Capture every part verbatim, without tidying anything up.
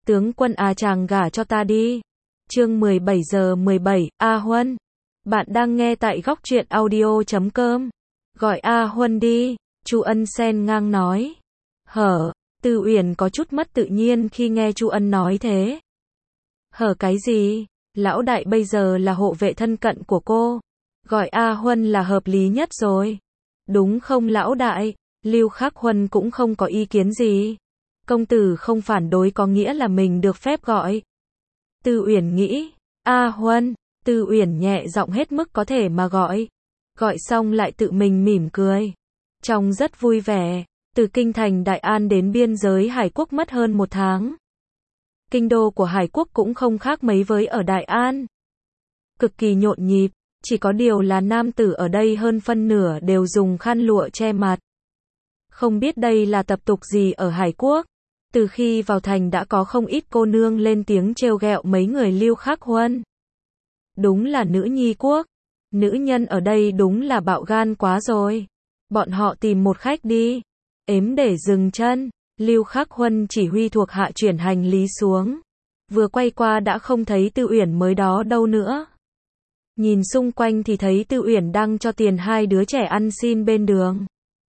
Tướng quân à, chàng gả cho ta đi. Chương mười bảy giờ mười bảy, A Huân. Bạn đang nghe tại góc truyện audio chấm com. Gọi A Huân đi, Chu Ân xen ngang nói. Hở, Tư Uyển có chút mất tự nhiên khi nghe Chu Ân nói thế. Hở cái gì? Lão đại bây giờ là hộ vệ thân cận của cô. Gọi A Huân là hợp lý nhất rồi. Đúng không lão đại? Lưu Khắc Huân cũng không có ý kiến gì. Công tử không phản đối có nghĩa là mình được phép gọi. Tư Uyển nghĩ, A Huân, Tư Uyển nhẹ giọng hết mức có thể mà gọi. Gọi xong lại tự mình mỉm cười. Trông rất vui vẻ, từ kinh thành Đại An đến biên giới Hải Quốc mất hơn một tháng. Kinh đô của Hải Quốc cũng không khác mấy với ở Đại An. Cực kỳ nhộn nhịp, chỉ có điều là nam tử ở đây hơn phân nửa đều dùng khăn lụa che mặt. Không biết đây là tập tục gì ở Hải Quốc. Từ khi vào thành đã có không ít cô nương lên tiếng trêu ghẹo mấy người Lưu Khắc Huân. Đúng là nữ nhi quốc. Nữ nhân ở đây đúng là bạo gan quá rồi. Bọn họ tìm một khách đi. Ếm để dừng chân. Lưu Khắc Huân chỉ huy thuộc hạ chuyển hành lý xuống. Vừa quay qua đã không thấy Tư Uyển mới đó đâu nữa. Nhìn xung quanh thì thấy Tư Uyển đang cho tiền hai đứa trẻ ăn xin bên đường.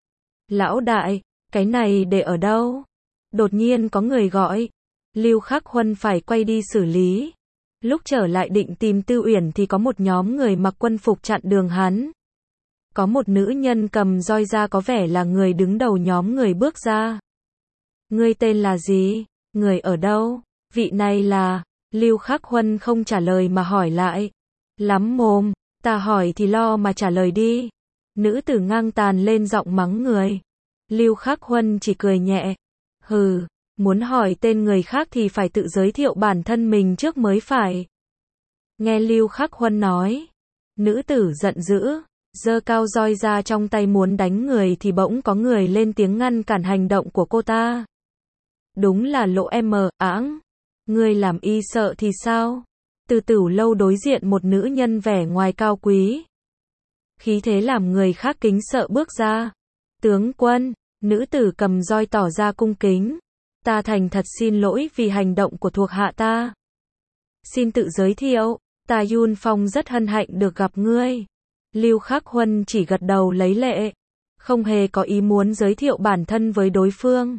Lão đại, cái này để ở đâu? Đột nhiên có người gọi. Lưu Khắc Huân phải quay đi xử lý. Lúc trở lại định tìm Tư Uyển thì có một nhóm người mặc quân phục chặn đường hắn. Có một nữ nhân cầm roi ra có vẻ là người đứng đầu nhóm người bước ra. Ngươi tên là gì? Người ở đâu? Vị này là... Lưu Khắc Huân không trả lời mà hỏi lại. Lắm mồm, ta hỏi thì lo mà trả lời đi. Nữ tử ngang tàn lên giọng mắng người. Lưu Khắc Huân chỉ cười nhẹ. Hừ, muốn hỏi tên người khác thì phải tự giới thiệu bản thân mình trước mới phải. Nghe Lưu Khắc Huân nói. Nữ tử giận dữ, giơ cao roi ra trong tay muốn đánh người thì bỗng có người lên tiếng ngăn cản hành động của cô ta. Đúng là Lỗ em áng. Ngươi làm y sợ thì sao? Từ Tử lâu đối diện một nữ nhân vẻ ngoài cao quý. Khí thế làm người khác kính sợ bước ra. Tướng quân, nữ tử cầm roi tỏ ra cung kính. Ta thành thật xin lỗi vì hành động của thuộc hạ ta. Xin tự giới thiệu, ta Yun Phong rất hân hạnh được gặp ngươi. Lưu Khắc Huân chỉ gật đầu lấy lệ. Không hề có ý muốn giới thiệu bản thân với đối phương.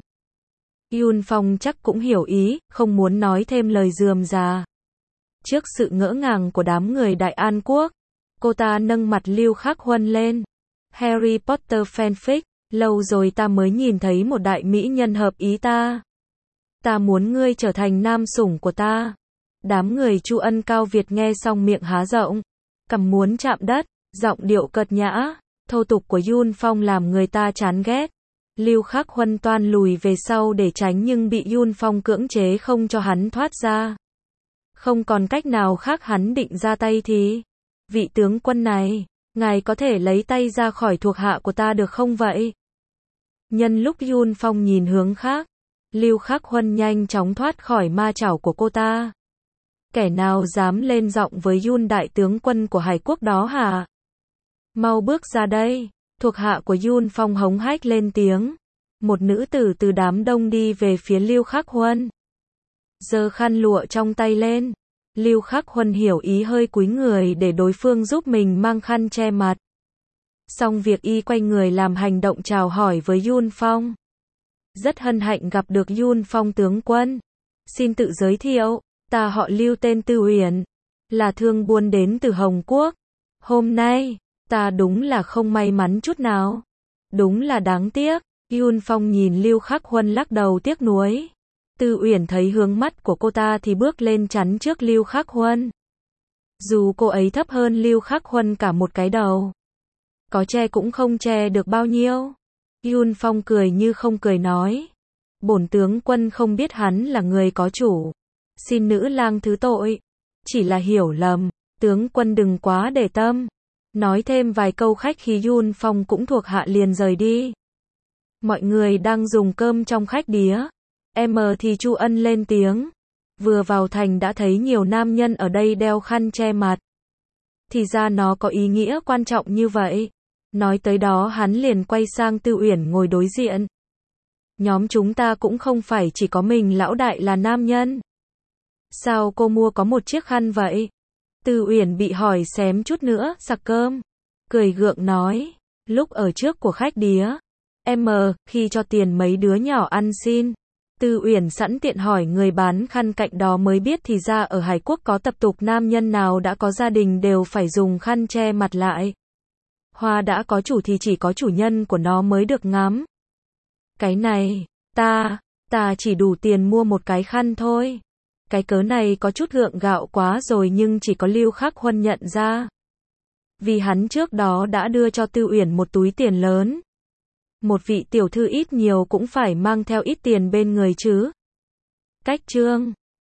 Yun Phong chắc cũng hiểu ý, không muốn nói thêm lời rườm rà. Trước sự ngỡ ngàng của đám người Đại An Quốc, cô ta nâng mặt Lưu Khắc Huân lên. Harry Potter fanfic, lâu rồi ta mới nhìn thấy một đại mỹ nhân hợp ý ta. Ta muốn ngươi trở thành nam sủng của ta. Đám người Chu Ân Cao Việt nghe xong miệng há rộng, cằm muốn chạm đất, giọng điệu cợt nhã, thô tục của Yun Phong làm người ta chán ghét. Lưu Khắc Huân toan lùi về sau để tránh nhưng bị Yun Phong cưỡng chế không cho hắn thoát ra. Không còn cách nào khác hắn định ra tay thì. Vị tướng quân này, ngài có thể lấy tay ra khỏi thuộc hạ của ta được không vậy? Nhân lúc Yun Phong nhìn hướng khác, Lưu Khắc Huân nhanh chóng thoát khỏi ma chảo của cô ta. Kẻ nào dám lên giọng với Yun đại tướng quân của Hải Quốc đó hả? Mau bước ra đây, thuộc hạ của Yun Phong hống hách lên tiếng. Một nữ tử từ đám đông đi về phía Lưu Khắc Huân. Giơ khăn lụa trong tay lên. Lưu Khắc Huân hiểu ý hơi cúi người để đối phương giúp mình mang khăn che mặt. Xong việc y quay người làm hành động chào hỏi với Yun Phong. Rất hân hạnh gặp được Yun Phong tướng quân. Xin tự giới thiệu, ta họ Lưu tên Tư Uyển, là thương buôn đến từ Hồng Quốc. Hôm nay, ta đúng là không may mắn chút nào. Đúng là đáng tiếc. Yun Phong nhìn Lưu Khắc Huân lắc đầu tiếc nuối. Tư Uyển thấy hướng mắt của cô ta thì bước lên chắn trước Lưu Khắc Huân. Dù cô ấy thấp hơn Lưu Khắc Huân cả một cái đầu. Có che cũng không che được bao nhiêu. Yun Phong cười như không cười nói. Bổn tướng quân không biết hắn là người có chủ. Xin nữ lang thứ tội. Chỉ là hiểu lầm, tướng quân đừng quá để tâm. Nói thêm vài câu khách khi Yun Phong cũng thuộc hạ liền rời đi. Mọi người đang dùng cơm trong khách đĩa. Em thì Chu Ân lên tiếng. Vừa vào thành đã thấy nhiều nam nhân ở đây đeo khăn che mặt. Thì ra nó có ý nghĩa quan trọng như vậy. Nói tới đó hắn liền quay sang Tư Uyển ngồi đối diện. Nhóm chúng ta cũng không phải chỉ có mình lão đại là nam nhân. Sao cô mua có một chiếc khăn vậy? Tư Uyển bị hỏi xém chút nữa, sặc cơm. Cười gượng nói, lúc ở trước của khách đía. Em, khi cho tiền mấy đứa nhỏ ăn xin. Tư Uyển sẵn tiện hỏi người bán khăn cạnh đó mới biết thì ra ở Hải Quốc có tập tục nam nhân nào đã có gia đình đều phải dùng khăn che mặt lại. Hoa đã có chủ thì chỉ có chủ nhân của nó mới được ngắm. Cái này, ta, ta chỉ đủ tiền mua một cái khăn thôi. Cái cớ này có chút gượng gạo quá rồi nhưng chỉ có Lưu Khắc Huân nhận ra. Vì hắn trước đó đã đưa cho Tư Uyển một túi tiền lớn. Một vị tiểu thư ít nhiều cũng phải mang theo ít tiền bên người chứ. Cách chương